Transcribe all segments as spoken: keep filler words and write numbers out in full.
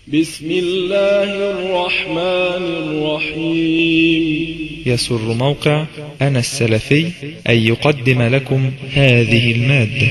بسم الله الرحمن الرحيم. يسر موقع أنا السلفي أن يقدم لكم هذه المادة.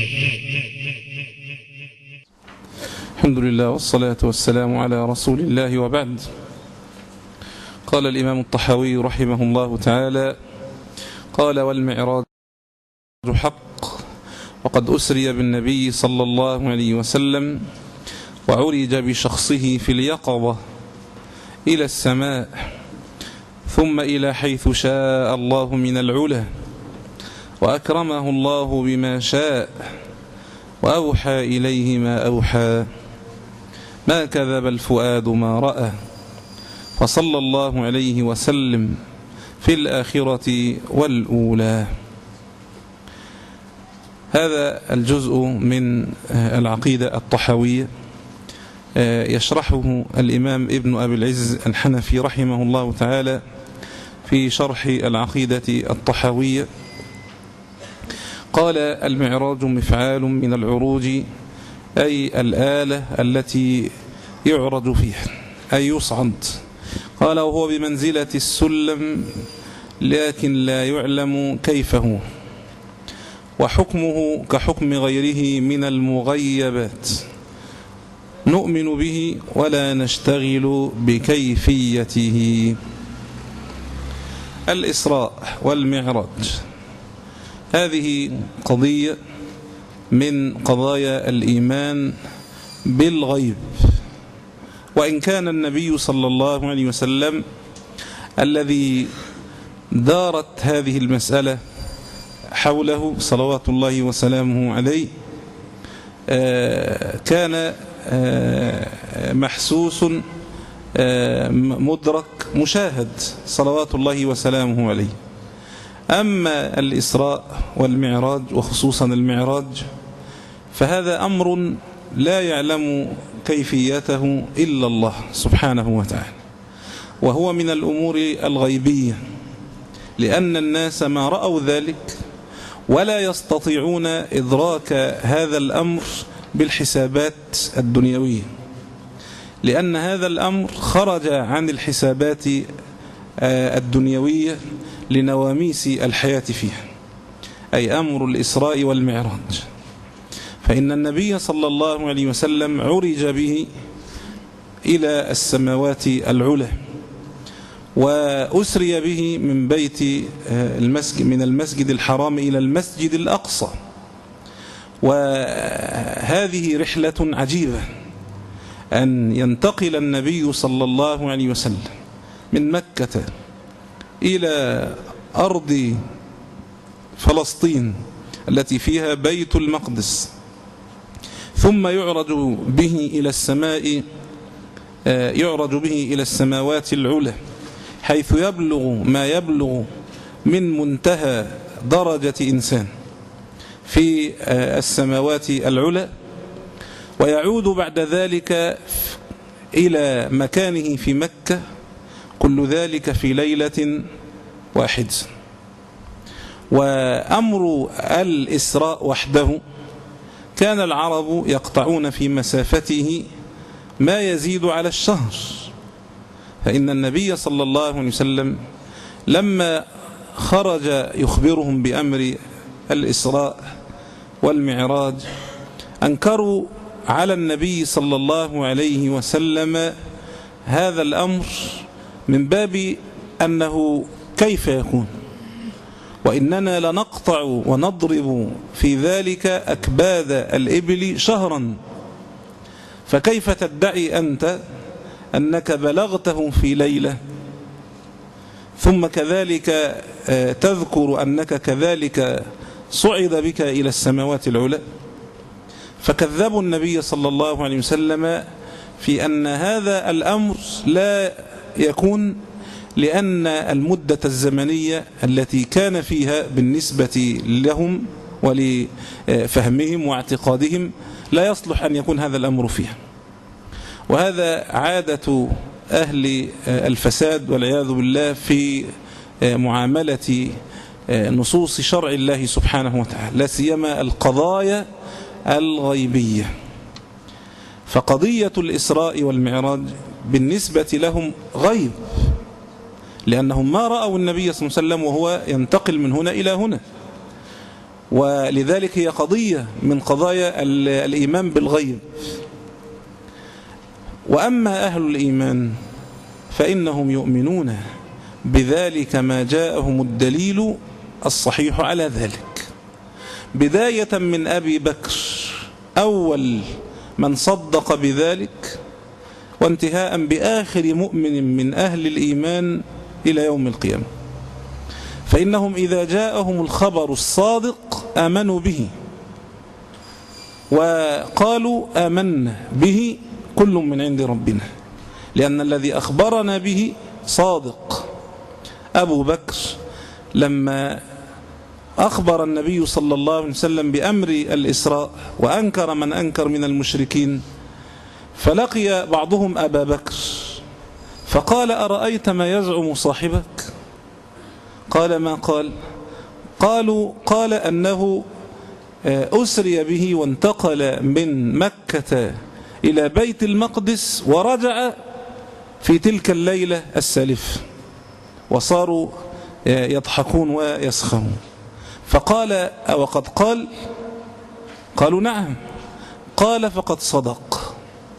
الحمد لله والصلاة والسلام على رسول الله، وبعد. قال الإمام الطحاوي رحمه الله تعالى: قال: والمعراج حق، وقد أسري بالنبي صلى الله عليه وسلم وعرج بشخصه في اليقظة إلى السماء، ثم إلى حيث شاء الله من العلا، وأكرمه الله بما شاء، وأوحى إليه ما أوحى، ما كذب الفؤاد ما رأى، فصلى الله عليه وسلم في الآخرة والأولى. هذا الجزء من العقيدة الطحاوية يشرحه الإمام ابن أبي العز الحنفي رحمه الله تعالى في شرح العقيدة الطحاوية. قال: المعراج مفعال من العروج، أي الآلة التي يعرج فيها، أي يصعد. قال: وهو بمنزلة السلم لكن لا يعلم كيف هو، وحكمه كحكم غيره من المغيبات، نؤمن به ولا نشتغل بكيفيته. الإسراء والمعراج هذه قضية من قضايا الإيمان بالغيب، وإن كان النبي صلى الله عليه وسلم الذي دارت هذه المسألة حوله صلوات الله وسلامه عليه كان محسوس مدرك مشاهد صلوات الله وسلامه عليه. أما الإسراء والمعراج، وخصوصا المعراج، فهذا أمر لا يعلم كيفيته إلا الله سبحانه وتعالى، وهو من الأمور الغيبية، لأن الناس ما رأوا ذلك ولا يستطيعون إدراك هذا الأمر بالحسابات الدنيوية، لأن هذا الأمر خرج عن الحسابات الدنيوية لنواميس الحياة فيها، أي أمر الإسراء والمعراج. فإن النبي صلى الله عليه وسلم عرج به إلى السماوات العلى، وأسري به من بيت المسجد من المسجد الحرام إلى المسجد الأقصى. وهذه رحلة عجيبة، أن ينتقل النبي صلى الله عليه وسلم من مكة إلى أرض فلسطين التي فيها بيت المقدس، ثم يعرج به إلى السماء يعرج به إلى السماوات العلى، حيث يبلغ ما يبلغ من منتهى درجة إنسان في السماوات العلى، ويعود بعد ذلك إلى مكانه في مكة، كل ذلك في ليلة واحدة. وأمر الإسراء وحده كان العرب يقطعون في مسافته ما يزيد على الشهر، فإن النبي صلى الله عليه وسلم لما خرج يخبرهم بأمر الإسراء والمعراج أنكروا على النبي صلى الله عليه وسلم هذا الأمر من باب أنه كيف يكون، وإننا لنقطع ونضرب في ذلك أكباد الإبل شهرا، فكيف تدعي أنت أنك بلغته في ليلة، ثم كذلك تذكر أنك كذلك صعد بك إلى السماوات العلى؟ فكذبوا النبي صلى الله عليه وسلم في أن هذا الأمر لا يكون، لأن المدة الزمنية التي كان فيها بالنسبة لهم ولفهمهم واعتقادهم لا يصلح أن يكون هذا الأمر فيها. وهذا عادة أهل الفساد والعياذ بالله في معاملة نصوص شرع الله سبحانه وتعالى، لا سيما القضايا الغيبية. فقضية الإسراء والمعراج بالنسبة لهم غيب، لأنهم ما رأوا النبي صلى الله عليه وسلم وهو ينتقل من هنا إلى هنا، ولذلك هي قضية من قضايا الإيمان بالغيب. وأما أهل الإيمان فإنهم يؤمنون بذلك ما جاءهم الدليل الصحيح على ذلك، بداية من أبي بكر أول من صدق بذلك، وانتهاء بآخر مؤمن من أهل الإيمان إلى يوم القيامة. فإنهم إذا جاءهم الخبر الصادق آمنوا به، وقالوا آمنا به كل من عند ربنا، لأن الذي أخبرنا به صادق. أبو بكر لما أخبر النبي صلى الله عليه وسلم بأمر الإسراء وأنكر من أنكر من المشركين، فلقي بعضهم أبا بكر فقال أرأيت ما يزعم صاحبك؟ قال ما قال؟ قالوا قال أنه أسري به وانتقل من مكة إلى بيت المقدس ورجع في تلك الليلة السالفة، وصاروا يضحكون ويسخرون. فقال أو قد قال؟ قالوا نعم. قال فقد صدق.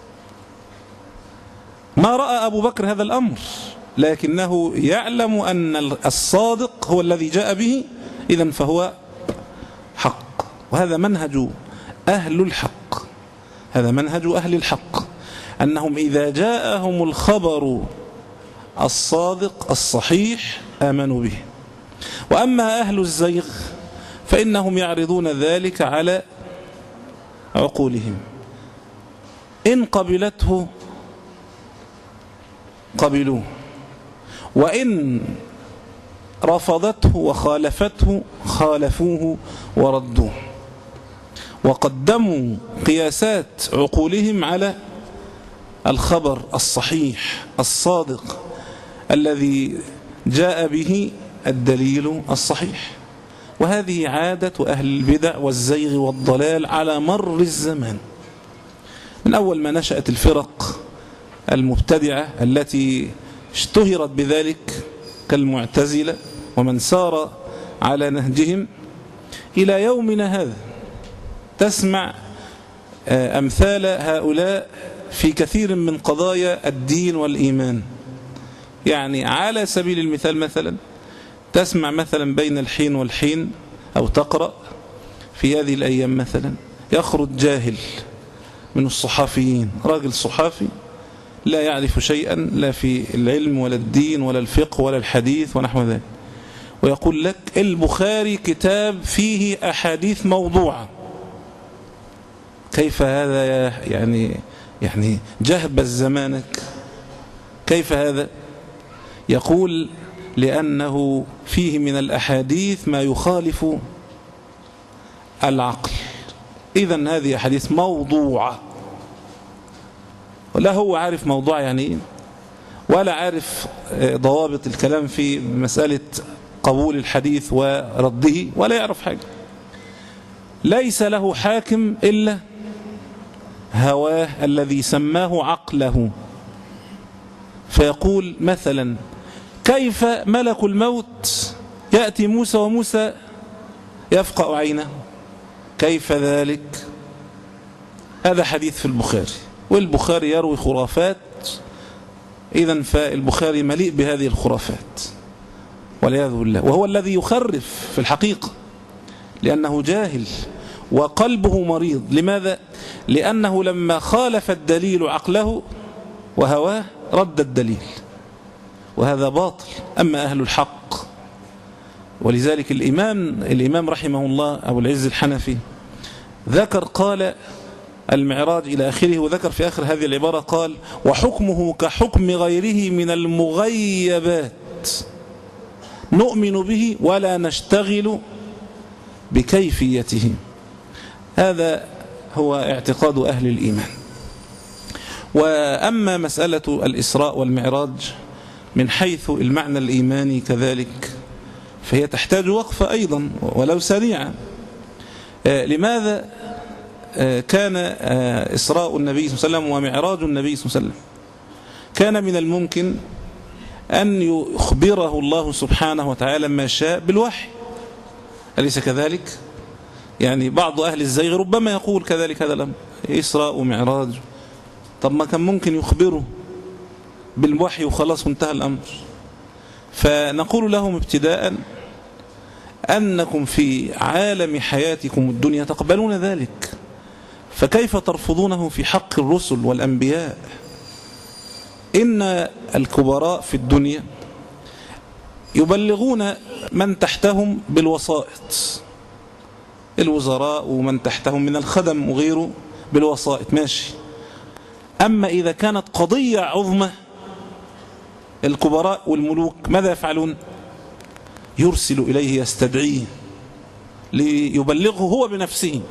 ما رأى أبو بكر هذا الأمر، لكنه يعلم أن الصادق هو الذي جاء به، إذن فهو حق. وهذا منهج أهل الحق، هذا منهج أهل الحق، أنهم إذا جاءهم الخبر الصادق الصحيح آمنوا به. وأما أهل الزيغ فإنهم يعرضون ذلك على عقولهم، إن قبلته قبلوه، وإن رفضته وخالفته خالفوه وردوه، وقدموا قياسات عقولهم على الخبر الصحيح الصادق الذي جاء به الدليل الصحيح. وهذه عادة أهل البدع والزيغ والضلال على مر الزمان، من أول ما نشأت الفرق المبتدعة التي اشتهرت بذلك كالمعتزلة ومن سار على نهجهم إلى يومنا هذا. تسمع أمثال هؤلاء في كثير من قضايا الدين والإيمان. يعني على سبيل المثال مثلا تسمع مثلا بين الحين والحين أو تقرأ في هذه الأيام مثلا يخرج جاهل من الصحافيين، راجل صحافي لا يعرف شيئا لا في العلم ولا الدين ولا الفقه ولا الحديث ونحو ذلك، ويقول لك البخاري كتاب فيه أحاديث موضوعة. كيف هذا يا يعني يعني جهبذ زمانك؟ كيف هذا؟ يقول لأنه فيه من الأحاديث ما يخالف العقل، إذن هذه أحاديث موضوعة. لا هو عارف موضوع يعني إيه، ولا عارف ضوابط الكلام في مسألة قبول الحديث ورده، ولا يعرف حاجة. ليس له حاكم إلا هواه الذي سماه عقله. فيقول مثلا كيف ملك الموت يأتي موسى وموسى يفقأ عينه؟ كيف ذلك؟ هذا حديث في البخاري، والبخاري يروي خرافات، إذن فالبخاري مليء بهذه الخرافات والعياذ بالله. وهو الذي يخرف في الحقيقة، لأنه جاهل وقلبه مريض. لماذا؟ لأنه لما خالف الدليل عقله وهواه رد الدليل، وهذا باطل. أما أهل الحق، ولذلك الإمام الإمام رحمه الله أبو العز الحنفي ذكر قال المعراج إلى آخره، وذكر في آخر هذه العبارة قال وحكمه كحكم غيره من المغيبات نؤمن به ولا نشتغل بكيفيته. هذا هو اعتقاد أهل الإيمان. وأما مسألة الإسراء والمعراج من حيث المعنى الإيماني كذلك فهي تحتاج وقفة أيضا ولو سريعة. لماذا كان إسراء النبي صلى الله عليه وسلم ومعراج النبي صلى الله عليه وسلم كان من الممكن أن يخبره الله سبحانه وتعالى ما شاء بالوحي، أليس كذلك؟ يعني بعض أهل الزيغ ربما يقول كذلك هذا الأمر، إسراء ومعراج، طب ما كان ممكن يخبره بالوحي وخلاص وانتهى الأمر. فنقول لهم ابتداء أنكم في عالم حياتكم الدنيا تقبلون ذلك، فكيف ترفضونه في حق الرسل والأنبياء؟ إن الكبراء في الدنيا يبلغون من تحتهم بالوسائط، الوزراء ومن تحتهم من الخدم وغيره بالوسائط ماشي. أما إذا كانت قضية عظمى الكبراء والملوك ماذا يفعلون؟ يرسل إليه يستدعيه ليبلغه هو بنفسه،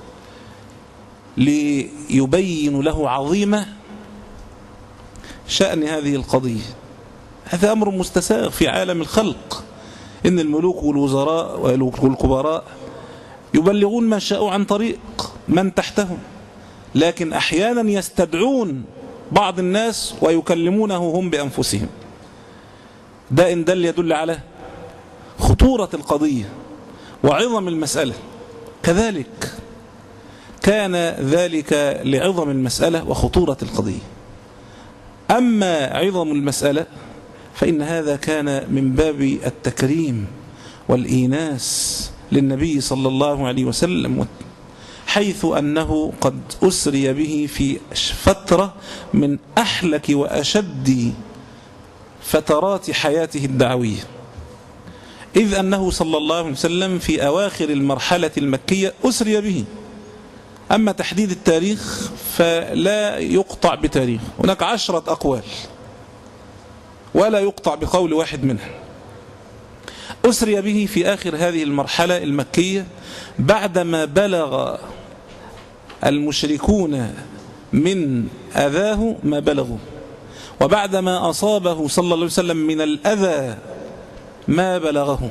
ليبين له عظيمة شأن هذه القضية. هذا أمر مستساغ في عالم الخلق، إن الملوك والوزراء والكبراء يبلغون ما شاءوا عن طريق من تحتهم، لكن أحيانا يستدعون بعض الناس ويكلمونه هم بأنفسهم. ده إن دل يدل على خطورة القضية وعظم المسألة. كذلك كان ذلك لعظم المسألة وخطورة القضية. أما عظم المسألة فإن هذا كان من باب التكريم والإيناس للنبي صلى الله عليه وسلم، حيث أنه قد أسري به في فترة من أحلك وأشد فترات حياته الدعوية، إذ أنه صلى الله عليه وسلم في أواخر المرحلة المكية أسري به. أما تحديد التاريخ فلا يقطع بتاريخ، هناك عشرة أقوال ولا يقطع بقول واحد منها. أسري به في آخر هذه المرحلة المكية بعدما بلغ المشركون من أذاه ما بلغوا، وبعدما أصابه صلى الله عليه وسلم من الأذى ما بلغه،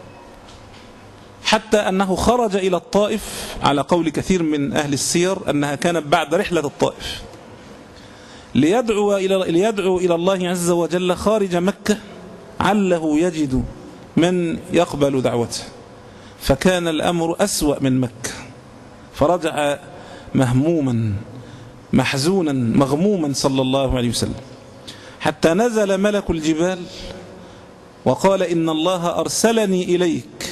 حتى أنه خرج إلى الطائف على قول كثير من أهل السير أنها كانت بعد رحلة الطائف، ليدعو إلى, ليدعو إلى الله عز وجل خارج مكة عله يجد من يقبل دعوته، فكان الأمر أسوأ من مكة، فرجع مهموما محزونا مغموما صلى الله عليه وسلم، حتى نزل ملك الجبال وقال إن الله أرسلني إليك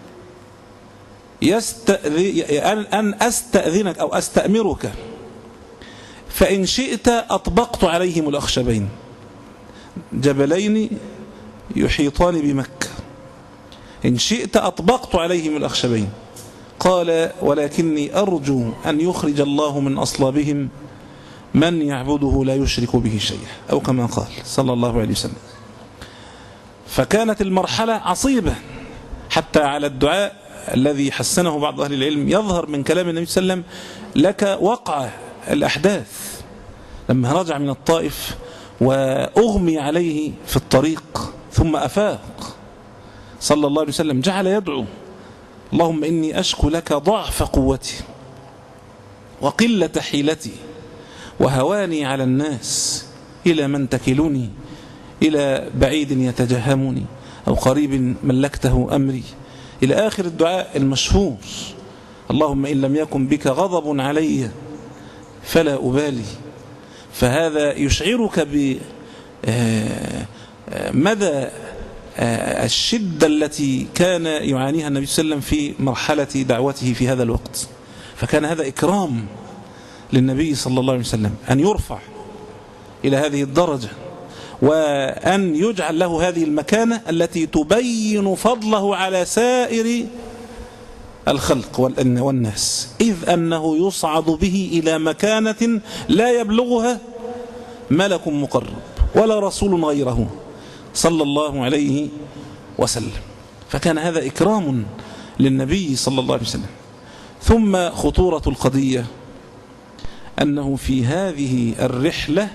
أن أستأذنك أو أستأمرك، فإن شئت أطبقت عليهم الأخشبين، جبلين يحيطان بمكة، إن شئت أطبقت عليهم الأخشبين. قال ولكني أرجو أن يخرج الله من أصلابهم من يعبده لا يشرك به شيئا، أو كما قال صلى الله عليه وسلم. فكانت المرحلة عصيبة، حتى على الدعاء الذي حسنه بعض أهل العلم يظهر من كلام النبي صلى الله عليه وسلم لك وقع الأحداث لما رجع من الطائف وأغمي عليه في الطريق ثم أفاق صلى الله عليه وسلم، جعل يدعو اللهم إني أشكو لك ضعف قوتي وقلة حيلتي وهواني على الناس، إلى من تكلني، إلى بعيد يتجهمني أو قريب ملكته أمري، إلى آخر الدعاء المشهور، اللهم إن لم يكن بك غضب علي فلا أبالي. فهذا يشعرك بمدى الشدة التي كان يعانيها النبي صلى الله عليه وسلم في مرحلة دعوته في هذا الوقت. فكان هذا إكرام للنبي صلى الله عليه وسلم أن يرفع إلى هذه الدرجة، وأن يجعل له هذه المكانة التي تبين فضله على سائر الخلق والناس، إذ أنه يصعد به إلى مكانة لا يبلغها ملك مقرب ولا رسول غيره صلى الله عليه وسلم. فكان هذا إكرام للنبي صلى الله عليه وسلم. ثم خطورة القضية أنه في هذه الرحلة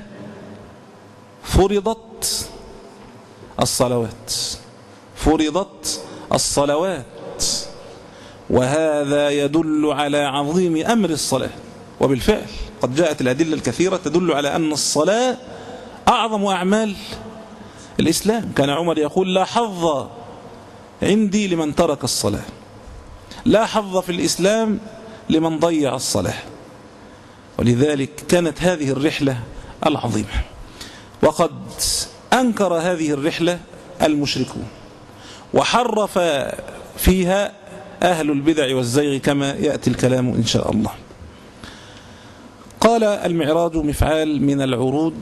فرضت الصلوات فرضت الصلوات وهذا يدل على عظيم أمر الصلاة. وبالفعل قد جاءت الأدلة الكثيرة تدل على أن الصلاة أعظم أعمال الإسلام. كان عمر يقول: لا حظ عندي لمن ترك الصلاة، لا حظ في الإسلام لمن ضيع الصلاة. ولذلك كانت هذه الرحلة العظيمة، وقد أنكر هذه الرحلة المشركون وحرف فيها أهل البدع والزيغ كما يأتي الكلام إن شاء الله. قال: المعراج مفعال من العروج،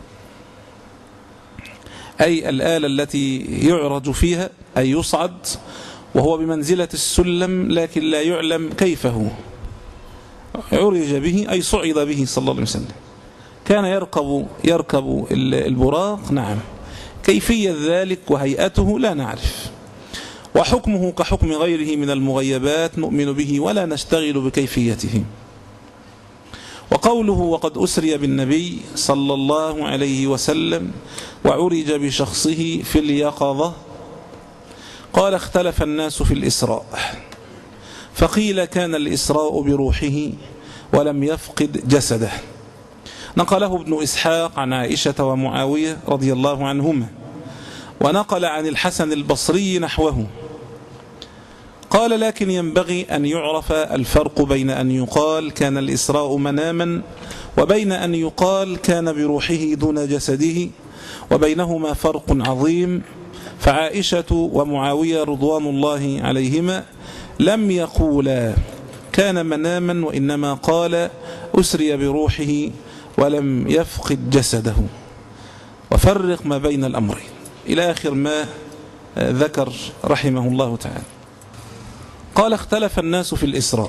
أي الآلة التي يعرج فيها، أي يصعد، وهو بمنزلة السلم لكن لا يعلم كيف هو. عرج به أي صعد به صلى الله عليه وسلم. كان يركب يركب البراق، نعم، كيفية ذلك وهيئته لا نعرف، وحكمه كحكم غيره من المغيبات نؤمن به ولا نشتغل بكيفيته. وقوله: وقد أسري بالنبي صلى الله عليه وسلم وعرج بشخصه في اليقظة. قال: اختلف الناس في الإسراء، فقيل كان الإسراء بروحه ولم يفقد جسده. نقله ابن إسحاق عن عائشة ومعاوية رضي الله عنهما، ونقل عن الحسن البصري نحوه. قال: لكن ينبغي أن يعرف الفرق بين أن يقال كان الإسراء مناما وبين أن يقال كان بروحه دون جسده، وبينهما فرق عظيم. فعائشة ومعاوية رضوان الله عليهما لم يقولا كان مناما، وإنما قال أسري بروحه ولم يفقد جسده. وفرق ما بين الأمرين إلى آخر ما ذكر رحمه الله تعالى. قال: اختلف الناس في الإسراء.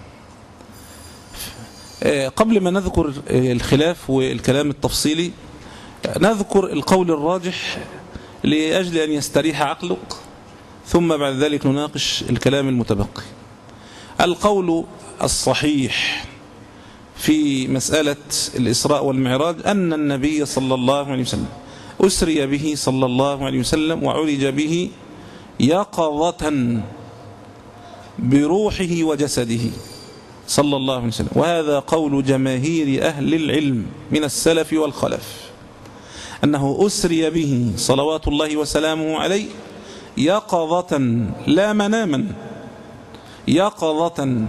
قبل ما نذكر الخلاف والكلام التفصيلي نذكر القول الراجح لأجل أن يستريح عقلك، ثم بعد ذلك نناقش الكلام المتبقي. القول الصحيح في مسألة الإسراء والمعراج أن النبي صلى الله عليه وسلم أسري به صلى الله عليه وسلم وعرج به يقظة بروحه وجسده صلى الله عليه وسلم. وهذا قول جماهير أهل العلم من السلف والخلف، أنه أسري به صلوات الله وسلامه عليه يقظة لا مناما، يقظة.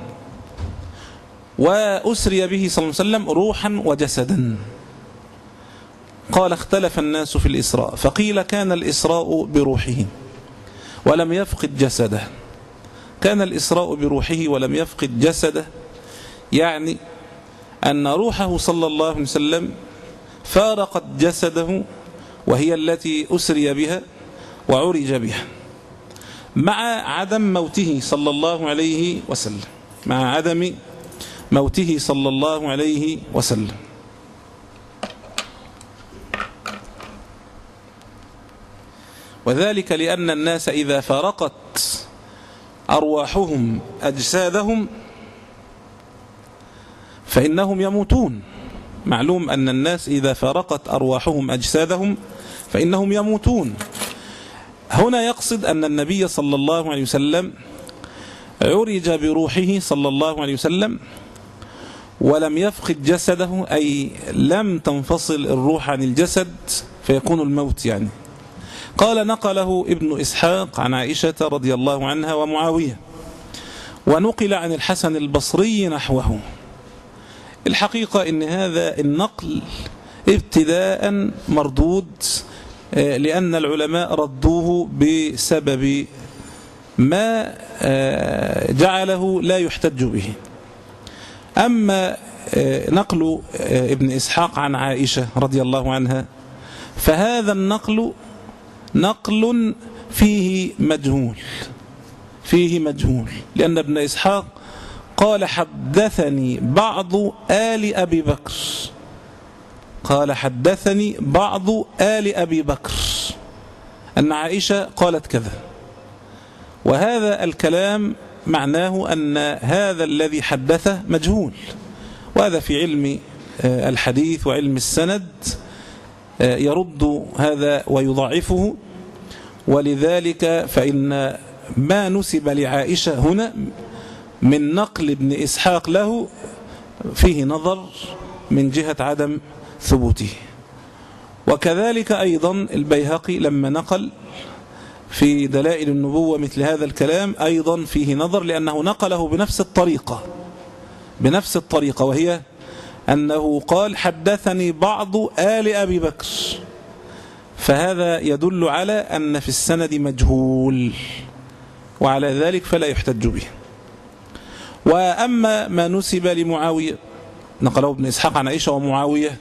وأسري به صلى الله عليه وسلم روحا وجسدا. قال: اختلف الناس في الإسراء، فقيل كان الإسراء بروحه ولم يفقد جسده. كان الإسراء بروحه ولم يفقد جسده، يعني أن روحه صلى الله عليه وسلم فارقت جسده، وهي التي أسري بها وعرج بها، مع عدم موته صلى الله عليه وسلم، مع عدم موته صلى الله عليه وسلم. وذلك لأن الناس إذا فارقت أرواحهم أجسادهم فإنهم يموتون. معلوم أن الناس إذا فارقت أرواحهم أجسادهم فإنهم يموتون. هنا يقصد أن النبي صلى الله عليه وسلم عرج بروحه صلى الله عليه وسلم ولم يفقد جسده، أي لم تنفصل الروح عن الجسد فيكون الموت يعني. قال: نقله ابن إسحاق عن عائشة رضي الله عنها ومعاوية، ونقل عن الحسن البصري نحوه. الحقيقة إن هذا النقل ابتداء مردود، لأن العلماء ردوه بسبب ما جعله لا يحتج به. أما نقل ابن إسحاق عن عائشة رضي الله عنها فهذا النقل نقل فيه مجهول، فيه مجهول، لأن ابن إسحاق قال: حدثني بعض آل أبي بكر، قال: حدثني بعض آل أبي بكر أن عائشة قالت كذا. وهذا الكلام معناه أن هذا الذي حدثه مجهول، وهذا في علم الحديث وعلم السند يرد هذا ويضعفه. ولذلك فإن ما نسب لعائشة هنا من نقل ابن إسحاق له فيه نظر من جهة عدم ثبوته. وكذلك أيضا البيهقي لما نقل في دلائل النبوة مثل هذا الكلام أيضا فيه نظر، لأنه نقله بنفس الطريقة بنفس الطريقة وهي أنه قال حدثني بعض آل أبي بكر، فهذا يدل على أن في السند مجهول، وعلى ذلك فلا يحتج به. وأما ما نسب لمعاوية نقله ابن إسحاق عن عائشة ومعاوية،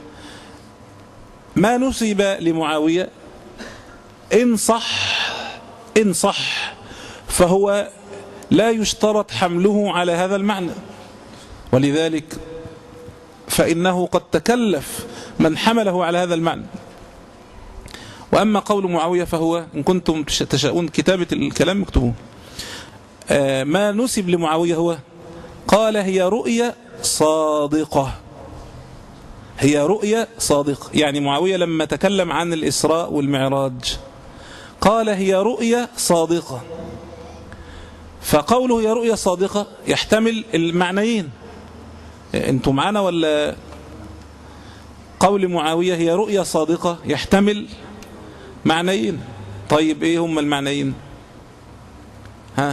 ما نسب لمعاوية إن صح إن صح فهو لا يشترط حمله على هذا المعنى، ولذلك فإنه قد تكلف من حمله على هذا المعنى. وأما قول معاوية فهو إن كنتم تشاءون كتابة الكلام مكتوبون. آه ما نسب لمعاوية هو قال هي رؤية صادقة، هي رؤية صادقة. يعني معاوية لما تكلم عن الإسراء والمعراج قال هي رؤية صادقة، فقوله هي رؤية صادقة يحتمل المعنيين. انتم معنا ولا؟ قول معاوية هي رؤية صادقة يحتمل معنيين. طيب ايه هم المعنيين؟ ها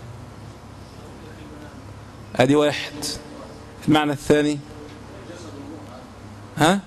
ادي واحد. المعنى الثاني ها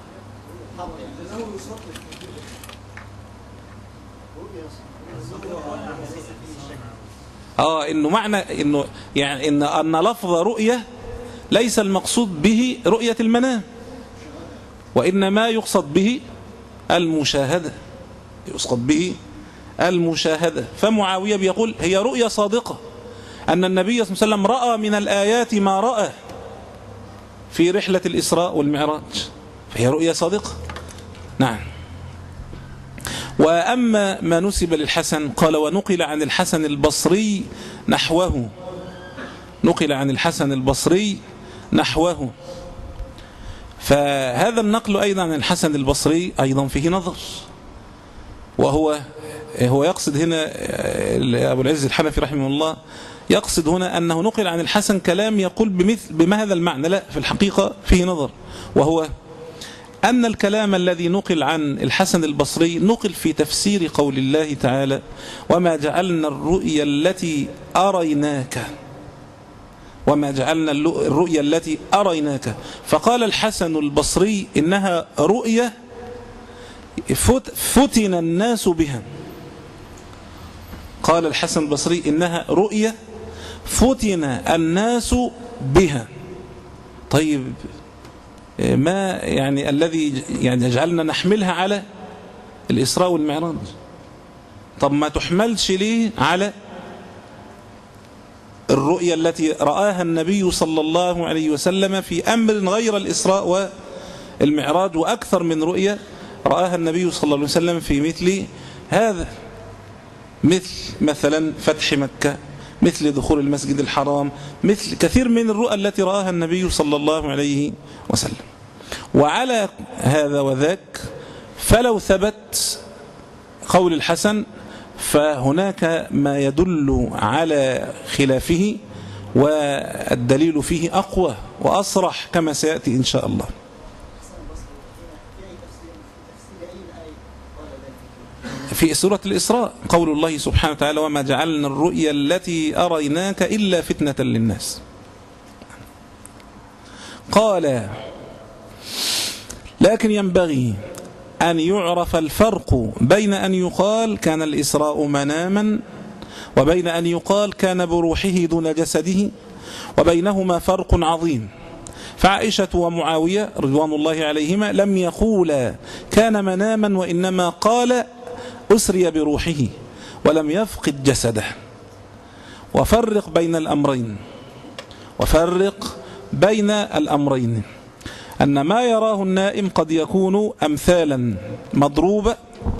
اه انه معنى انه يعني ان ان لفظ رؤية ليس المقصود به رؤية المنام، وإنما يقصد به المشاهدة، يقصد به المشاهدة. فمعاوية بيقول هي رؤية صادقة، أن النبي صلى الله عليه وسلم رأى من الآيات ما رأى في رحلة الإسراء والمعراج، فهي رؤية صادقة. نعم. وأما ما نسب للحسن قال ونقل عن الحسن البصري نحوه، نقل عن الحسن البصري نحوه. فهذا النقل أيضا عن الحسن البصري أيضا فيه نظر، وهو هو يقصد هنا أبو العز الحنفي رحمه الله يقصد هنا أنه نقل عن الحسن كلام يقول بمثل بما هذا المعنى، لا، في الحقيقة فيه نظر، وهو أن الكلام الذي نقل عن الحسن البصري نقل في تفسير قول الله تعالى وما جعلنا الرؤيا التي أريناك، وما جعلنا الرؤيا التي أريناك. فقال الحسن البصري إنها رؤيا فتن الناس بها. قال الحسن البصري إنها رؤيا فتن الناس بها. طيب ما يعني الذي يعني يجعلنا نحملها على الإسراء والمعراج؟ طب ما تحملش ليه على الرؤيا التي رآها النبي صلى الله عليه وسلم في أمر غير الإسراء والمعراج، وأكثر من رؤيا رآها النبي صلى الله عليه وسلم في مثل هذا، مثل مثلا فتح مكة، مثل دخول المسجد الحرام، مثل كثير من الرؤى التي رآها النبي صلى الله عليه وسلم. وعلى هذا وذاك فلو ثبت قول الحسن فهناك ما يدل على خلافه، والدليل فيه أقوى وأصرح كما سيأتي إن شاء الله. في سورة الإسراء قول الله سبحانه وتعالى وما جعلنا الرؤيا التي أريناك إلا فتنة للناس. قال لكن ينبغي أن يعرف الفرق بين أن يقال كان الإسراء مناما وبين أن يقال كان بروحه دون جسده، وبينهما فرق عظيم. فعائشة ومعاوية رضوان الله عليهما لم يقولا كان مناما، وإنما قال أسري بروحه ولم يفقد جسده. وفرق بين الأمرين وفرق بين الأمرين أن ما يراه النائم قد يكون أمثالا مضروبة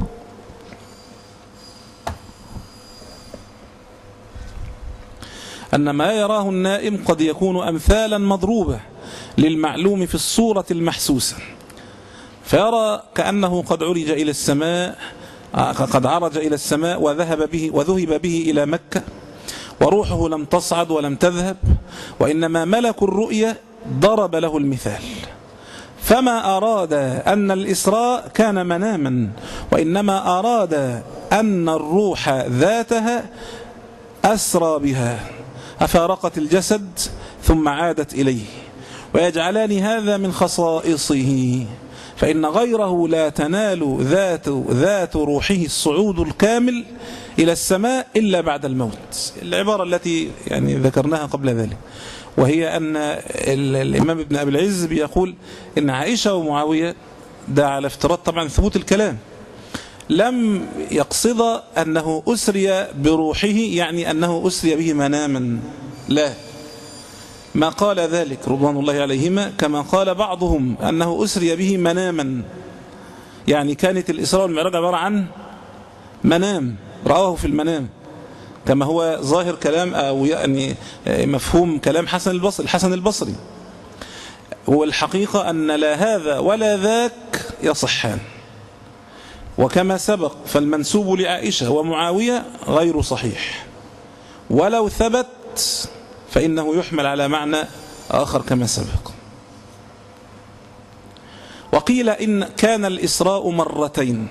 أن ما يراه النائم قد يكون أمثالا مضروبة للمعلوم في الصورة المحسوسة، فيرى كأنه قد عرج إلى السماء قد عرج إلى السماء وذهب به وذهب به إلى مكة، وروحه لم تصعد ولم تذهب، وإنما ملك الرؤية ضرب له المثال. فما أراد أن الإسراء كان مناما، وإنما أراد أن الروح ذاتها أسرى بها، أفارقت الجسد ثم عادت إليه، ويجعلان هذا من خصائصه، فإن غيره لا تنال ذات, ذات روحه الصعود الكامل إلى السماء إلا بعد الموت. العبارة التي يعني ذكرناها قبل ذلك، وهي أن الإمام ابن أبي العز بيقول إن عائشة ومعاوية، ده على افتراض طبعا ثبوت الكلام، لم يقصد أنه أسري بروحه يعني أنه أسري به مناما، لا، ما قال ذلك رضوان الله عليهما، كما قال بعضهم أنه أسري به مناما، يعني كانت الإسراء والمعراج عبارة عن منام، رآه في المنام، كما هو ظاهر كلام أو يعني مفهوم كلام حسن البصري الحسن البصري. والحقيقة أن لا هذا ولا ذاك يصحان، وكما سبق فالمنسوب لعائشة ومعاوية غير صحيح، ولو ثبت فإنه يحمل على معنى آخر كما سبق. وقيل إن كان الإسراء مرتين،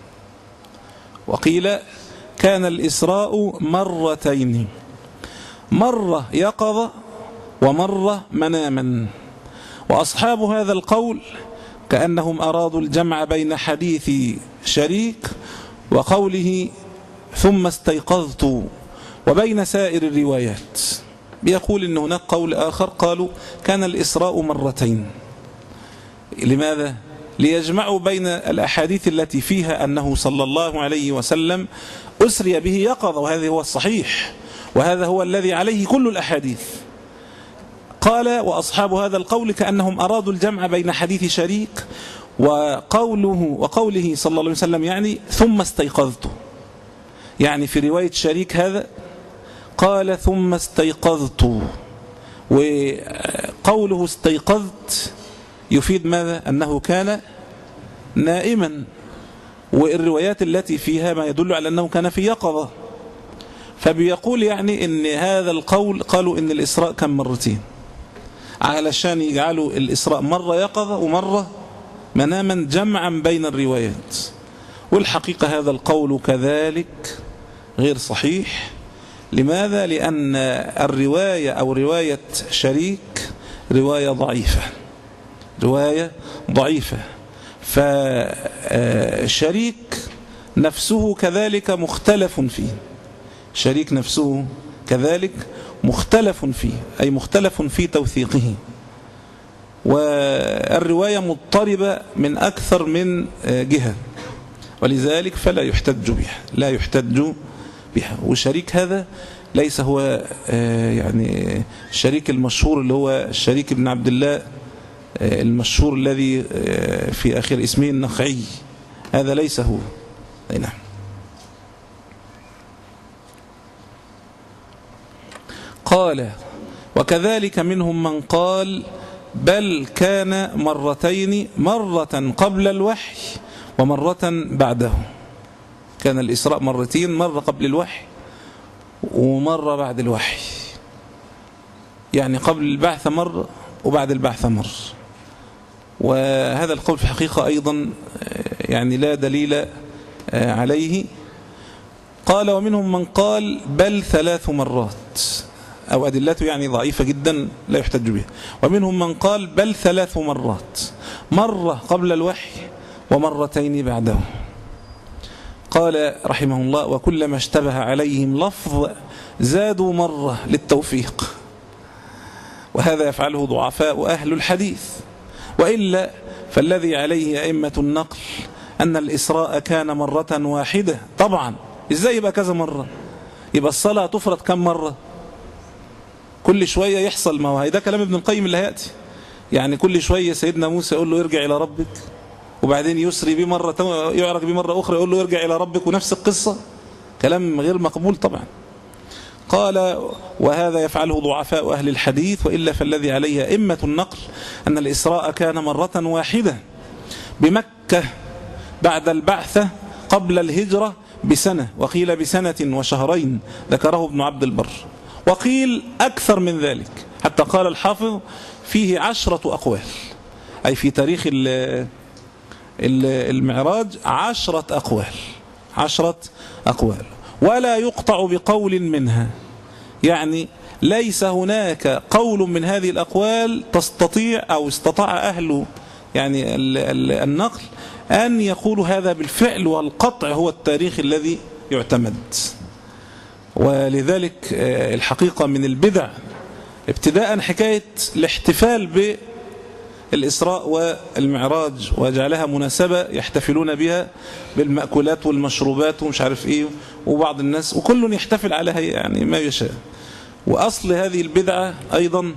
وقيل كان الإسراء مرتين، مرة يقظة ومرة مناما. وأصحاب هذا القول كأنهم أرادوا الجمع بين حديث شريك وقوله ثم استيقظت وبين سائر الروايات. بيقول إن هناك قول آخر قالوا كان الإسراء مرتين. لماذا؟ ليجمعوا بين الأحاديث التي فيها أنه صلى الله عليه وسلم أسري به يقظة، وهذا هو الصحيح، وهذا هو الذي عليه كل الأحاديث. قال وأصحاب هذا القول كأنهم أرادوا الجمع بين حديث شريك وقوله وقوله صلى الله عليه وسلم يعني ثم استيقظت، يعني في رواية شريك هذا قال ثم استيقظت، وقوله استيقظت يفيد ماذا؟ أنه كان نائما، والروايات التي فيها ما يدل على أنه كان في يقظة. فبيقول يعني إن هذا القول قالوا إن الإسراء كان مرتين علشان يجعلوا الإسراء مرة يقظة ومرة مناما جمعا بين الروايات. والحقيقة هذا القول كذلك غير صحيح. لماذا؟ لأن الرواية أو رواية شريك رواية ضعيفة، رواية ضعيفة. فشريك نفسه كذلك مختلف فيه، شريك نفسه كذلك مختلف فيه، أي مختلف في توثيقه، والرواية مضطربة من أكثر من جهة، ولذلك فلا يحتج بها، لا يحتج بها. وشريك هذا ليس هو يعني الشريك المشهور اللي هو الشريك ابن عبد الله المشهور الذي في آخر اسمه النخعي، هذا ليس هو. نعم. قال وكذلك منهم من قال بل كان مرتين، مرة قبل الوحي ومرة بعده. كان الإسراء مرتين، مرة قبل الوحي ومرة بعد الوحي، يعني قبل البعث مرة وبعد البعث مرة. وهذا القول في الحقيقة أيضا يعني لا دليل عليه. قال ومنهم من قال بل ثلاث مرات، أو أدلته يعني ضعيفة جدا لا يحتج بها. ومنهم من قال بل ثلاث مرات، مرة قبل الوحي ومرتين بعده. قال رحمه الله وكلما اشتبه عليهم لفظ زادوا مرة للتوفيق، وهذا يفعله ضعفاء أهل الحديث. وإلا فالذي عليه أئمة النقل أن الإسراء كان مرة واحدة. طبعا إزاي يبقى كذا مرة؟ يبقى الصلاة تفرض كم مرة؟ كل شوية يحصل، ما هو ده كلام ابن القيم اللي هيأتي، يعني كل شوية سيدنا موسى يقول له يرجع إلى ربك، وبعدين يسري بيه مرة، يعرج بيه مرة أخرى يقول له يرجع إلى ربك، ونفس القصة. كلام غير مقبول طبعا. قال وهذا يفعله ضعفاء أهل الحديث. وإلا فالذي عليه أئمة النقل أن الإسراء كان مرة واحدة بمكة بعد البعثة قبل الهجرة بسنة، وقيل بسنة وشهرين، ذكره ابن عبد البر. وقيل أكثر من ذلك، حتى قال الحافظ فيه عشرة أقوال، أي في تاريخ المعراج عشرة أقوال عشرة أقوال ولا يقطع بقول منها. يعني ليس هناك قول من هذه الأقوال تستطيع أو استطاع أهل يعني النقل أن يقولوا هذا بالفعل والقطع هو التاريخ الذي يعتمد. ولذلك الحقيقة من البدع ابتداء حكاية الاحتفال بالإسراء والمعراج وجعلها مناسبة يحتفلون بها بالمأكولات والمشروبات ومش عارف ايه، وبعض الناس وكل يحتفل عليها يعني ما يشاء. وأصل هذه البدعة أيضا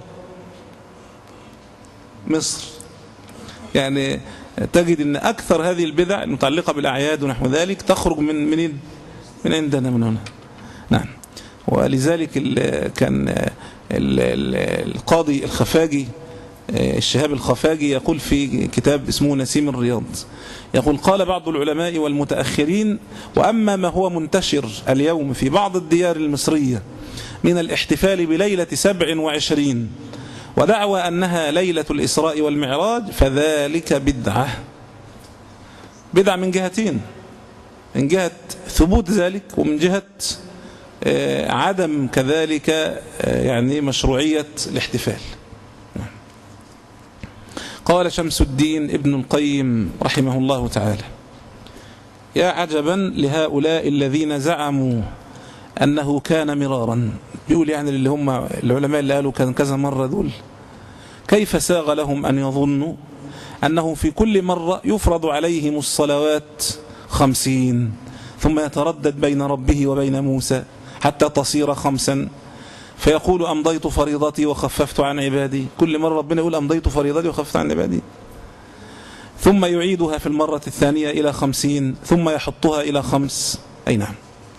مصر، يعني تجد أن أكثر هذه البدع المتعلقة بالأعياد ونحو ذلك تخرج من من من عندنا من هنا. نعم. ولذلك كان القاضي الخفاجي الشهاب الخفاجي يقول في كتاب اسمه نسيم الرياض، يقول قال بعض العلماء والمتأخرين: وأما ما هو منتشر اليوم في بعض الديار المصرية من الاحتفال بليلة سبع وعشرين ودعوى أنها ليلة الإسراء والمعراج فذلك بدعة. بدعة من جهتين، من جهة ثبوت ذلك ومن جهة عدم كذلك يعني مشروعية الاحتفال. قال شمس الدين ابن القيم رحمه الله تعالى: يا عجبا لهؤلاء الذين زعموا أنه كان مرارا. بيقول يعني اللي هم العلماء اللي قالوا كان كذا مرة دول، كيف ساغ لهم أن يظنوا أنه في كل مرة يفرض عليهم الصلوات خمسين ثم يتردد بين ربه وبين موسى حتى تصير خمسا فيقول أمضيت فريضتي وخففت عن عبادي. كل مرة ربنا يقول أمضيت فريضتي وخففت عن عبادي، ثم يعيدها في المرة الثانية إلى خمسين ثم يحطها إلى خمس. أي نعم.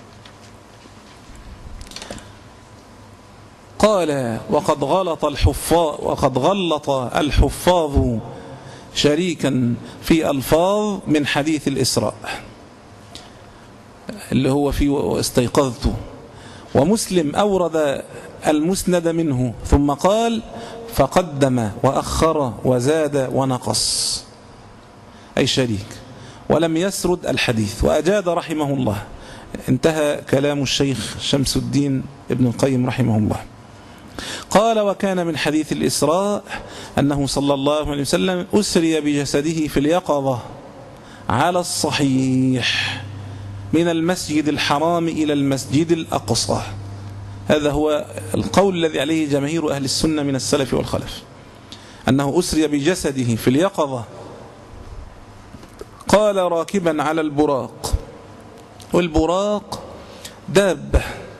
قال: وقد غلط الحفاظ وقد غلط الحفاظ شريكا في ألفاظ من حديث الإسراء اللي هو في استيقظت، ومسلم أورد المسند منه ثم قال: فقدم وأخر وزاد ونقص، أي شريك، ولم يسرد الحديث وأجاد رحمه الله. انتهى كلام الشيخ شمس الدين ابن القيم رحمه الله. قال: وكان من حديث الإسراء أنه صلى الله عليه وسلم أسري بجسده في اليقظة على الصحيح من المسجد الحرام إلى المسجد الأقصى. هذا هو القول الذي عليه جماهير أهل السنة من السلف والخلف، أنه أسري بجسده في اليقظة. قال: راكبا على البراق، والبراق دابة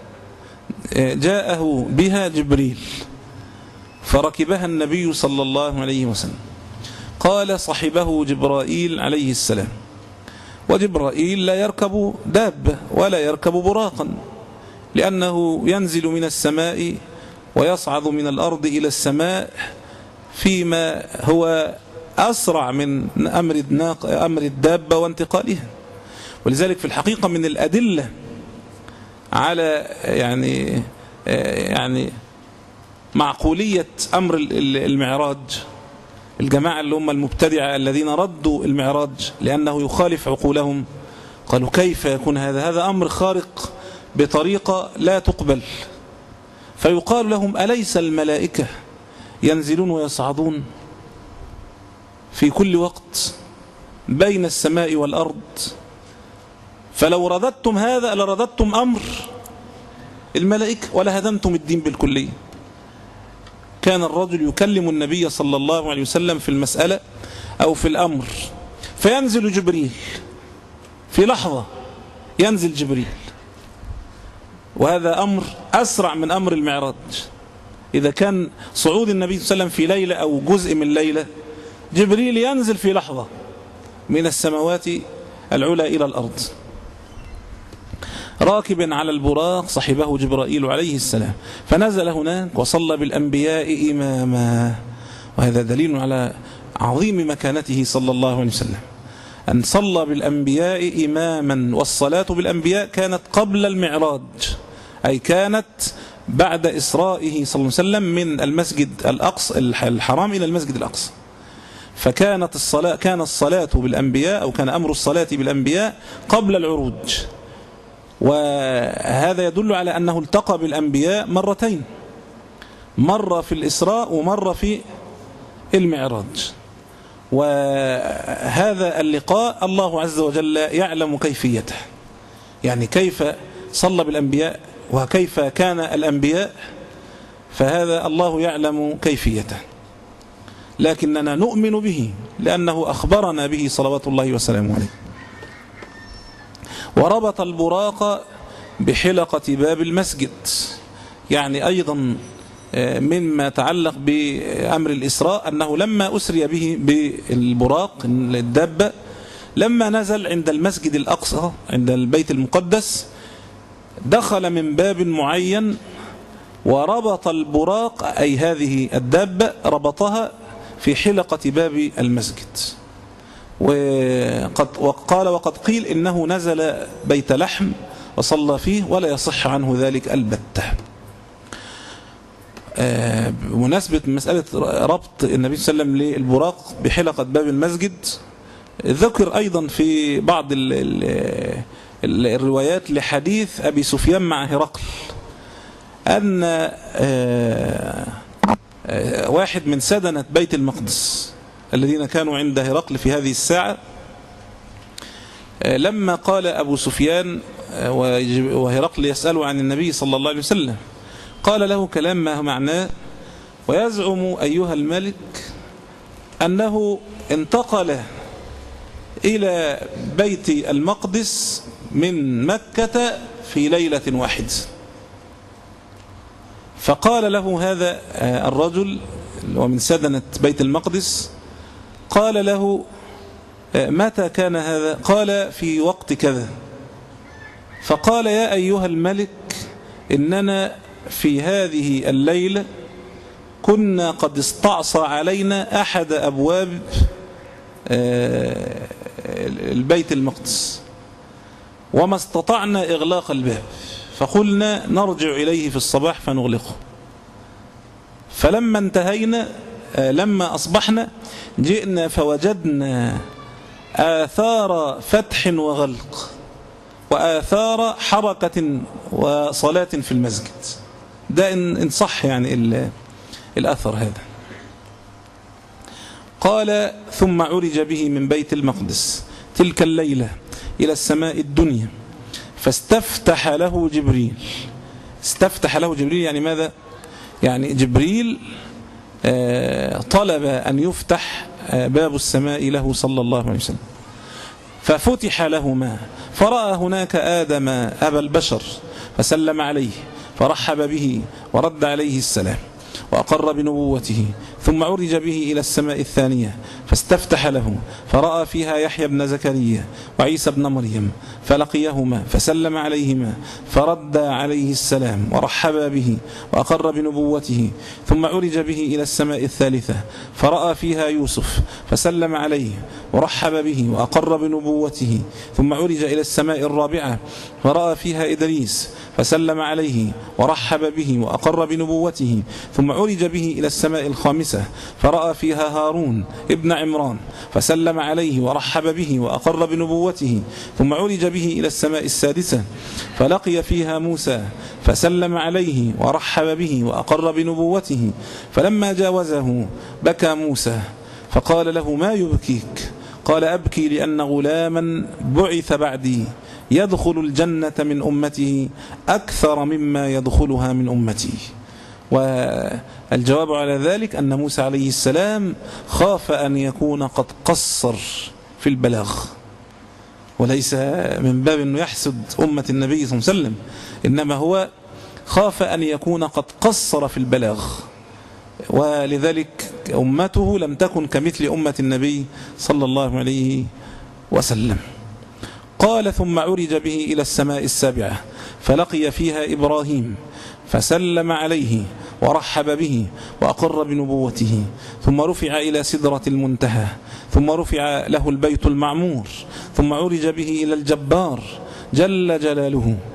جاءه بها جبريل فركبها النبي صلى الله عليه وسلم. قال: صحبه جبرائيل عليه السلام، وجبرائيل لا يركب دابة ولا يركب براقا، لأنه ينزل من السماء ويصعد من الأرض إلى السماء فيما هو أسرع من أمر أمر الدابة وانتقالها. ولذلك في الحقيقة من الأدلة على يعني يعني معقولية أمر المعراج الجماعة اللي هم المبتدعة الذين ردوا المعراج لأنه يخالف عقولهم، قالوا: كيف يكون هذا؟ هذا أمر خارق بطريقة لا تقبل. فيقال لهم: أليس الملائكة ينزلون ويصعدون في كل وقت بين السماء والأرض؟ فلو رددتم هذا لرددتم أمر الملائكة ولا هدمتم الدين بالكلية. كان الرجل يكلم النبي صلى الله عليه وسلم في المسألة أو في الأمر فينزل جبريل في لحظة، ينزل جبريل، وهذا أمر أسرع من أمر المعراج. إذا كان صعود النبي صلى الله عليه وسلم في ليلة أو جزء من ليلة، جبريل ينزل في لحظة من السماوات العلى إلى الأرض. راكبا على البراق صحبه جبرائيل عليه السلام فنزل هناك وصلى بالأنبياء إماما. وهذا دليل على عظيم مكانته صلى الله عليه وسلم، أن صلى بالأنبياء إماما. والصلاة بالأنبياء كانت قبل المعراج، أي كانت بعد إسرائه صلى الله عليه وسلم من المسجد الأقصى الحرام إلى المسجد الأقصى. فكانت الصلاة كان الصلاة بالأنبياء أو كان أمر الصلاة بالأنبياء قبل العروج، وهذا يدل على أنه التقى بالأنبياء مرتين، مرة في الإسراء ومرة في المعراج. وهذا اللقاء الله عز وجل يعلم كيفيته، يعني كيف صلى بالأنبياء وكيف كان الأنبياء، فهذا الله يعلم كيفيته، لكننا نؤمن به لأنه أخبرنا به صلوات الله وسلامه عليه. وربط البراق بحلقة باب المسجد، يعني أيضا مما تعلق بأمر الإسراء أنه لما أسري به بالبراق الدابة، لما نزل عند المسجد الأقصى عند البيت المقدس دخل من باب معين وربط البراق أي هذه الدابة ربطها في حلقة باب المسجد. وقد وقال وقد قيل إنه نزل بيت لحم وصلى فيه ولا يصح عنه ذلك البتة. بمناسبة مسألة ربط النبي صلى الله عليه وسلم للبراق بحلقة باب المسجد، ذكر أيضا في بعض ال ال الروايات لحديث أبي سفيان مع هرقل أن واحد من سدنة بيت المقدس الذين كانوا عند هرقل في هذه الساعة، لما قال أبو سفيان وهرقل يسأل عن النبي صلى الله عليه وسلم، قال له كلام ما معناه: ويزعم أيها الملك أنه انتقل إلى بيت المقدس من مكة في ليلة واحدة. فقال له هذا الرجل ومن سدنة بيت المقدس، قال له: متى كان هذا؟ قال: في وقت كذا. فقال: يا أيها الملك، إننا في هذه الليلة كنا قد استعصى علينا أحد أبواب البيت المقدس وما استطعنا إغلاق الباب، فقلنا نرجع إليه في الصباح فنغلقه. فلما انتهينا لما أصبحنا جئنا فوجدنا آثار فتح وغلق وآثار حركة وصلاة في المسجد. ده إن صح يعني الأثر هذا. قال: ثم عرج به من بيت المقدس تلك الليلة إلى السماء الدنيا فاستفتح له جبريل. استفتح له جبريل يعني ماذا؟ يعني جبريل طلب أن يفتح باب السماء له صلى الله عليه وسلم، ففتح لهما، فرأى هناك آدم أبا البشر فسلم عليه فرحب به ورد عليه السلام وأقر بنبوته. ثم عرج به إلى السماء الثانية فاستفتح له، فرأى فيها يحيى بن زكريا وعيسى بن مريم فلقيهما فسلم عليهما فرد عليه السلام ورحب به وأقر بنبوته. ثم عرج به إلى السماء الثالثة فرأى فيها يوسف فسلم عليه ورحب به وأقر بنبوته. ثم عرج إلى السماء الرابعة فرأى فيها إدريس فسلم عليه ورحب به وأقر بنبوته. ثم عرج به إلى السماء الخامسة فرأى فيها هارون ابن عمران فسلم عليه ورحب به وأقر بنبوته. ثم عرج به إلى السماء السادسة فلقي فيها موسى فسلم عليه ورحب به وأقر بنبوته. فلما جاوزه بكى موسى فقال له: ما يبكيك؟ قال: أبكي لأن غلاما بعث بعدي يدخل الجنة من أمته أكثر مما يدخلها من أمتي. والجواب على ذلك أن موسى عليه السلام خاف أن يكون قد قصر في البلاغ، وليس من باب أنه يحسد أمة النبي صلى الله عليه وسلم، إنما هو خاف أن يكون قد قصر في البلاغ، ولذلك أمته لم تكن كمثل أمة النبي صلى الله عليه وسلم. قال: ثم عرج به إلى السماء السابعة فلقي فيها إبراهيم فسلم عليه ورحب به وأقر بنبوته. ثم رفع إلى سدرة المنتهى ثم رفع له البيت المعمور. ثم عرج به إلى الجبار جل جلاله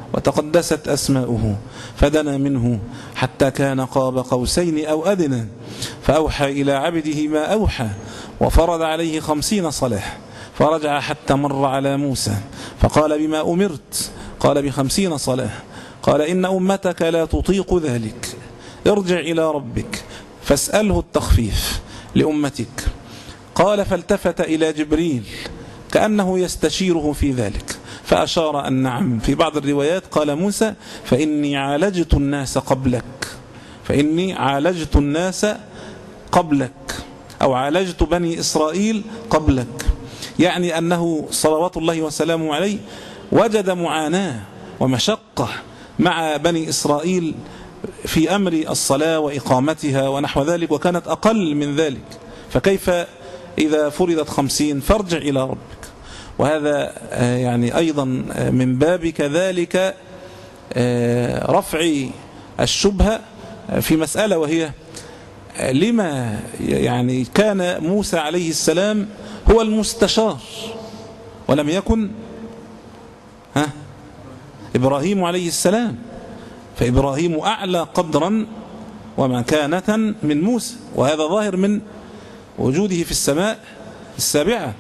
وتقدست أسماؤه، فدنا منه حتى كان قاب قوسين أو أدنى، فأوحى إلى عبده ما أوحى، وفرض عليه خمسين صلاة، فرجع حتى مر على موسى فقال بما أمرت؟ قال بخمسين صلاة. قال إن أمتك لا تطيق ذلك، ارجع إلى ربك فاسأله التخفيف لأمتك. قال فالتفت إلى جبريل كأنه يستشيره في ذلك فأشار أن نعم. في بعض الروايات قال موسى فإني عالجت الناس قبلك، فإني عالجت الناس قبلك، أو عالجت بني إسرائيل قبلك، يعني أنه صلوات الله وسلامه عليه وجد معاناة ومشقة مع بني إسرائيل في أمر الصلاة وإقامتها ونحو ذلك، وكانت أقل من ذلك، فكيف إذا فرضت خمسين؟ فارجع إلى ربك. وهذا يعني أيضا من باب كذلك رفع الشبهة في مسألة، وهي لما يعني كان موسى عليه السلام هو المستشار ولم يكن ها إبراهيم عليه السلام؟ فإبراهيم أعلى قدرا ومكانة من موسى، وهذا ظاهر من وجوده في السماء السابعة.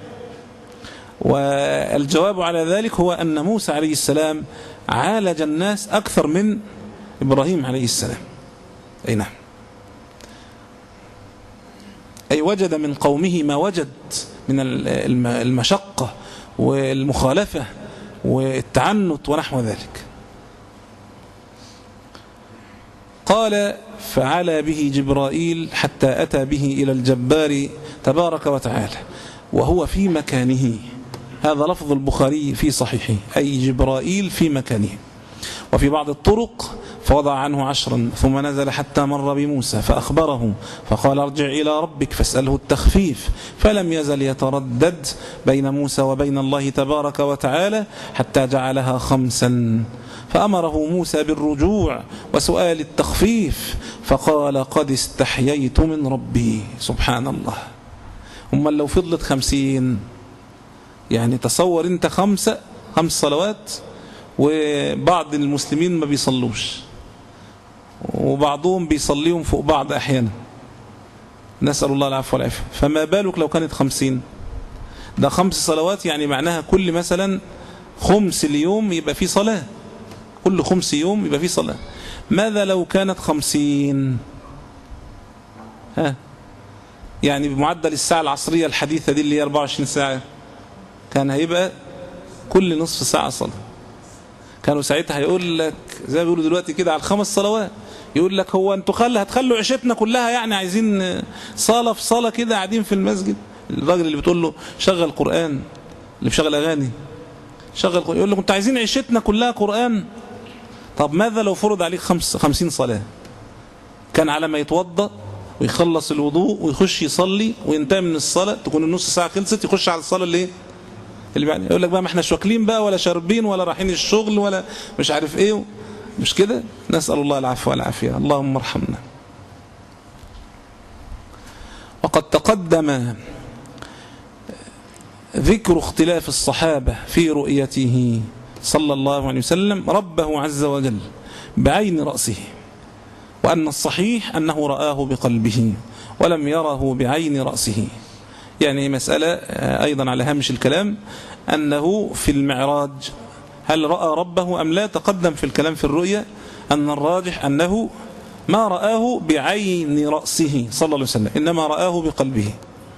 والجواب على ذلك هو أن موسى عليه السلام عالج الناس أكثر من إبراهيم عليه السلام. أي نعم، أي وجد من قومه ما وجد من المشقة والمخالفة والتعنت ونحو ذلك. قال فعلى به جبرائيل حتى أتى به إلى الجبار تبارك وتعالى وهو في مكانه. هذا لفظ البخاري في صحيحه، أي جبرائيل في مكانه. وفي بعض الطرق فوضع عنه عشرا ثم نزل حتى مر بموسى فأخبره فقال ارجع إلى ربك فاسأله التخفيف، فلم يزل يتردد بين موسى وبين الله تبارك وتعالى حتى جعلها خمسا، فأمره موسى بالرجوع وسؤال التخفيف فقال قد استحييت من ربي. سبحان الله. أما لو فضلت خمسين، يعني تصور انت خمسة خمس صلوات وبعض المسلمين ما بيصلوش وبعضهم بيصليهم فوق بعض أحيانا، نسأل الله العفو والعافية، فما بالك لو كانت خمسين؟ ده خمس صلوات يعني معناها كل مثلا خمس اليوم يبقى فيه صلاة، كل خمس يوم يبقى فيه صلاة. ماذا لو كانت خمسين؟ ها يعني بمعدل الساعة العصرية الحديثة دي اللي هي أربعة وعشرين ساعة، كان هيبقى كل نصف ساعة صلاة. كانوا ساعتها هيقول لك زي ما بيقولوا دلوقتي كده على الخمس صلوات، يقول لك هو انتوا خل هتخلوا عيشتنا كلها يعني عايزين صلاة في صلاة كده قاعدين في المسجد؟ الراجل اللي بتقول له شغل قرآن، اللي بشغل أغاني شغل قرآن، يقول له انتوا عايزين عيشتنا كلها قرآن؟ طب ماذا لو فرض عليك خمس خمسين صلاة؟ كان على ما يتوضأ ويخلص الوضوء ويخش يصلي وينتهي من الصلاة تكون النص ساعة خلصت، يخش على الصلاة اللي اللي بعد يقول لك بقى ما احنا شواكلين بقى ولا شاربين ولا رايحين الشغل ولا مش عارف ايه، مش كده؟ نسأل الله العفو والعافية، اللهم ارحمنا. وقد تقدم ذكر اختلاف الصحابة في رؤيته صلى الله عليه وسلم ربه عز وجل بعين رأسه، وأن الصحيح أنه رآه بقلبه ولم يره بعين رأسه. يعني مسألة أيضا على هامش الكلام أنه في المعراج هل رأى ربه أم لا؟ تقدم في الكلام في الرؤية أن الراجح أنه ما رآه بعين رأسه صلى الله عليه وسلم، إنما رآه بقلبه.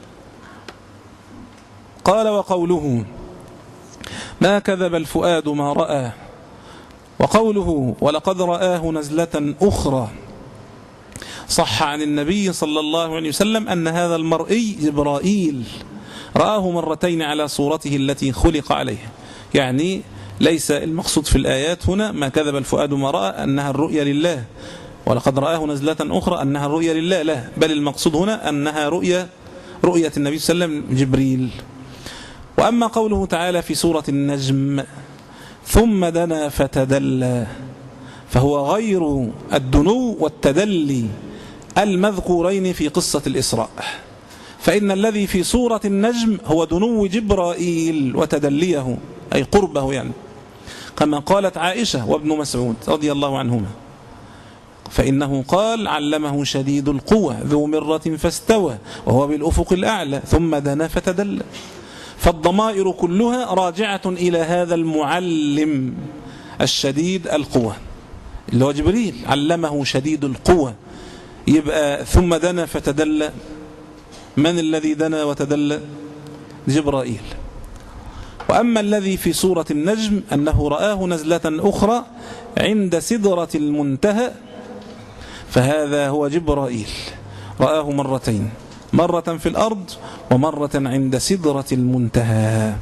قال وقوله ما كذب الفؤاد ما رأى، وقوله ولقد رآه نزلة أخرى، صح عن النبي صلى الله عليه وسلم أن هذا المرئي جبرائيل رآه مرتين على صورته التي خلق عليها. يعني ليس المقصود في الآيات هنا ما كذب الفؤاد ما رأى أنها الرؤية لله، ولقد رآه نزلة أخرى أنها الرؤية لله، لا، بل المقصود هنا أنها رؤية رؤية النبي صلى الله عليه وسلم جبريل. وأما قوله تعالى في سورة النجم ثم دنا فتدلى، فهو غير الدنو والتدلي المذكورين في قصة الإسراء، فإن الذي في سورة النجم هو دنو جبرائيل وتدليه أي قربه. يعني كما قالت عائشة وابن مسعود رضي الله عنهما، فإنه قال علمه شديد القوى ذو مرة فاستوى وهو بالأفق الأعلى ثم دنا فتدلى. فالضمائر كلها راجعة إلى هذا المعلم الشديد القوى اللي هو جبريل، علمه شديد القوى. يبقى ثم دنا فتدلى، من الذي دنا وتدلى؟ جبرائيل. وأما الذي في سورة النجم أنه رآه نزلة أخرى عند سدرة المنتهى، فهذا هو جبرائيل، رآه مرتين، مرة في الأرض ومرة عند سدرة المنتهى.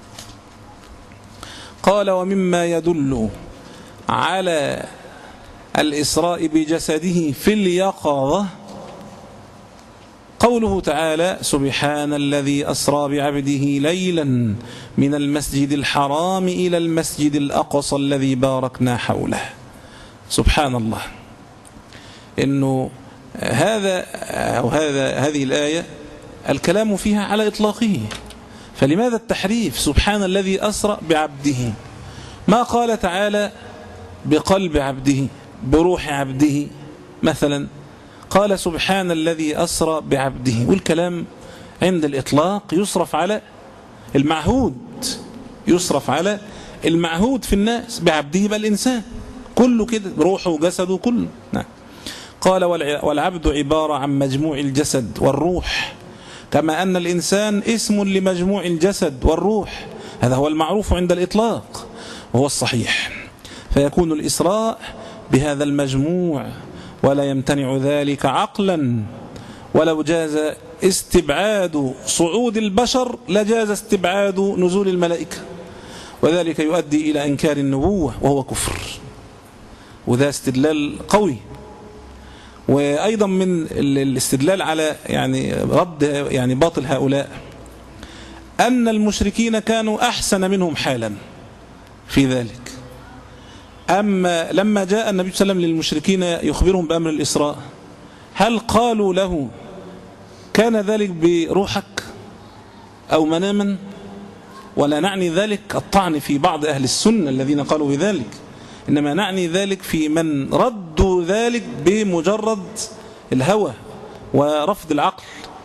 قال ومما يدل على الإسراء بجسده في اليقظة قوله تعالى سبحان الذي أسرى بعبده ليلا من المسجد الحرام إلى المسجد الأقصى الذي باركنا حوله. سبحان الله، إنه هذا أو هذا هذه الآية الكلام فيها على إطلاقه، فلماذا التحريف؟ سبحان الذي أسرى بعبده، ما قال تعالى بقلب عبده بروح عبده مثلا، قال سبحان الذي أسرى بعبده. والكلام عند الإطلاق يصرف على المعهود، يصرف على المعهود في الناس، بعبده بل الإنسان كله كده، روحه وجسده كله. نعم. قال والعبد عبارة عن مجموع الجسد والروح، كما أن الإنسان اسم لمجموع الجسد والروح، هذا هو المعروف عند الإطلاق وهو الصحيح. فيكون الإسراء بهذا المجموع ولا يمتنع ذلك عقلا، ولو جاز استبعاد صعود البشر لجاز استبعاد نزول الملائكة، وذلك يؤدي إلى إنكار النبوة وهو كفر، وذا استدلال قوي. وأيضا من الاستدلال على يعني رد يعني باطل هؤلاء أن المشركين كانوا أحسن منهم حالا في ذلك. أما لما جاء النبي صلى الله عليه وسلم للمشركين يخبرهم بأمر الإسراء، هل قالوا له كان ذلك بروحك أو مناما؟ ولا نعني ذلك الطعن في بعض أهل السنة الذين قالوا بذلك، إنما نعني ذلك في من ردوا ذلك بمجرد الهوى ورفض العقل.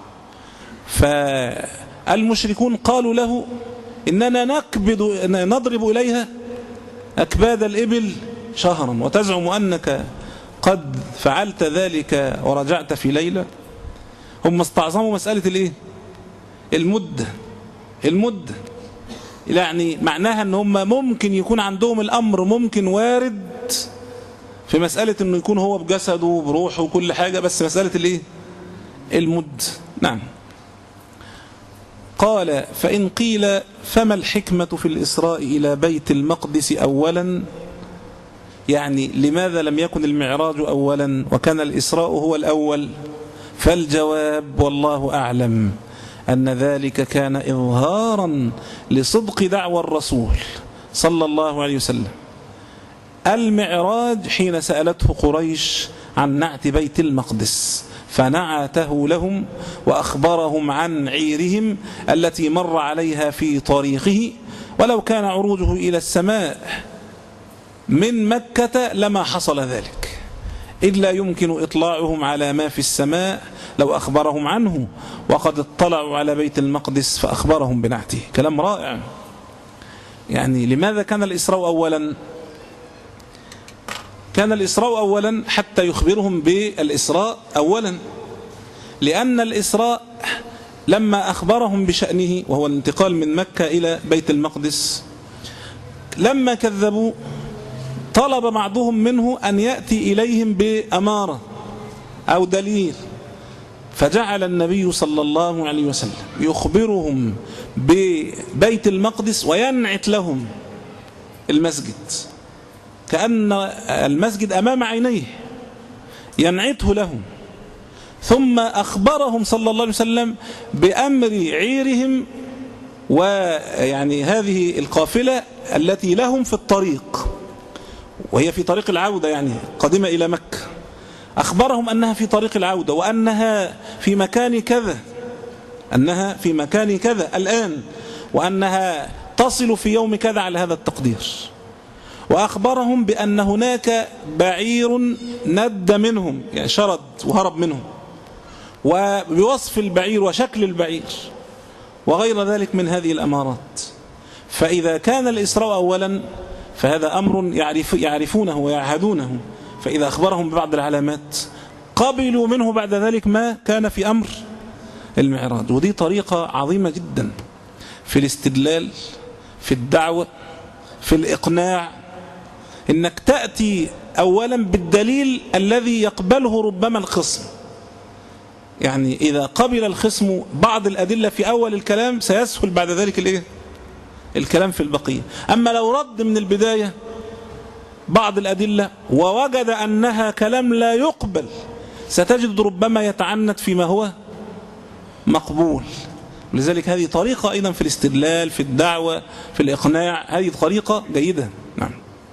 فالمشركون قالوا له إننا نكبد نضرب إليها أكباد الإبل شهرا وتزعم أنك قد فعلت ذلك ورجعت في ليلة. هم استعظموا مسألة الإيه؟ المدة المدة يعني معناها أن هم ممكن يكون عندهم الأمر ممكن وارد في مسألة أنه يكون هو بجسده وبروحه وكل حاجة، بس مسألة الإيه؟ المد. نعم. قال فإن قيل فما الحكمة في الإسراء إلى بيت المقدس أولا، يعني لماذا لم يكن المعراج أولا وكان الإسراء هو الأول؟ فالجواب والله أعلم أن ذلك كان إظهارا لصدق دعوى الرسول صلى الله عليه وسلم. المعراج حين سألته قريش عن نعت بيت المقدس فنعته لهم وأخبرهم عن عيرهم التي مر عليها في طريقه، ولو كان عروجه إلى السماء من مكة لما حصل ذلك، إذ لا يمكن إطلاعهم على ما في السماء لو أخبرهم عنه، وقد اطلعوا على بيت المقدس فأخبرهم بنعته. كلام رائع. يعني لماذا كان الإسراء أولا؟ كان الإسراء أولا حتى يخبرهم بالإسراء أولا، لأن الإسراء لما أخبرهم بشأنه وهو الانتقال من مكة إلى بيت المقدس، لما كذبوا طلب بعضهم منه أن يأتي إليهم بأمارة أو دليل، فجعل النبي صلى الله عليه وسلم يخبرهم ببيت المقدس وينعت لهم المسجد كأن المسجد أمام عينيه، ينعته لهم، ثم أخبرهم صلى الله عليه وسلم بأمر عيرهم ويعني هذه القافلة التي لهم في الطريق وهي في طريق العودة، يعني قادمة إلى مكة، أخبرهم أنها في طريق العودة وأنها في مكان كذا، أنها في مكان كذا الآن، وأنها تصل في يوم كذا على هذا التقدير. وأخبرهم بأن هناك بعير ند منهم، يعني شرد وهرب منهم، وبوصف البعير وشكل البعير وغير ذلك من هذه الأمارات. فإذا كان الإسراء أولا فهذا أمر يعرف يعرفونه ويعهدونه، فإذا أخبرهم ببعض العلامات قبلوا منه بعد ذلك ما كان في أمر المعراج. ودي طريقة عظيمة جدا في الاستدلال، في الدعوة، في الإقناع، إنك تأتي أولا بالدليل الذي يقبله ربما الخصم. يعني إذا قبل الخصم بعض الأدلة في أول الكلام سيسهل بعد ذلك الإيه؟ الكلام في البقية. أما لو رد من البداية بعض الأدلة ووجد أنها كلام لا يقبل، ستجد ربما يتعنت فيما هو مقبول. لذلك هذه طريقة أيضا في الاستدلال، في الدعوة، في الإقناع، هذه طريقة جيدة. نعم.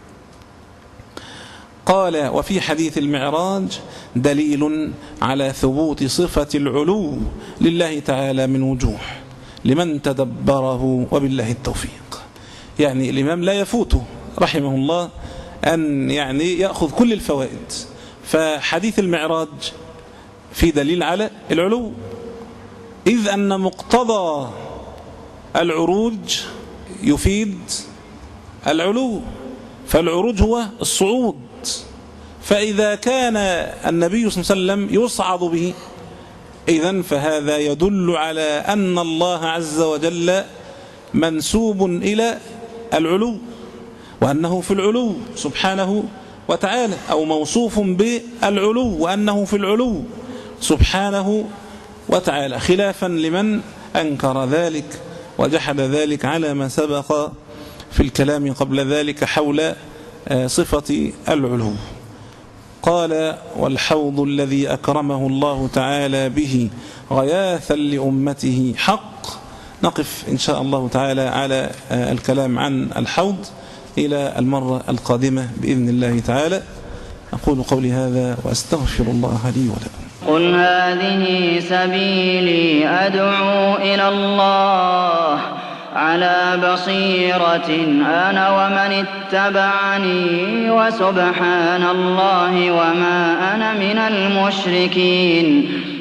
قال: وفي حديث المعراج دليل على ثبوت صفة العلو لله تعالى من وجوه لمن تدبره، وبالله التوفيق. يعني الإمام لا يفوته رحمه الله أن يعني يأخذ كل الفوائد. فحديث المعراج في دليل على العلو، إذ أن مقتضى العروج يفيد العلو، فالعروج هو الصعود. فإذا كان النبي صلى الله عليه وسلم يصعد به، إذن فهذا يدل على أن الله عز وجل منسوب إلى العلو، وأنه في العلو سبحانه وتعالى، أو موصوف بالعلو وأنه في العلو سبحانه وتعالى، خلافا لمن أنكر ذلك وجحد ذلك على ما سبق في الكلام قبل ذلك حول صفة العلو. قال: والحوض الذي أكرمه الله تعالى به غياثا لأمته حق. نقف إن شاء الله تعالى على الكلام عن الحوض إلى المرة القادمة بإذن الله تعالى. أقول قولي هذا وأستغفر الله لي ولكم. قل هذه سبيلي أدعو إلى الله على بصيرة أنا ومن اتبعني، وسبحان الله وما أنا من المشركين.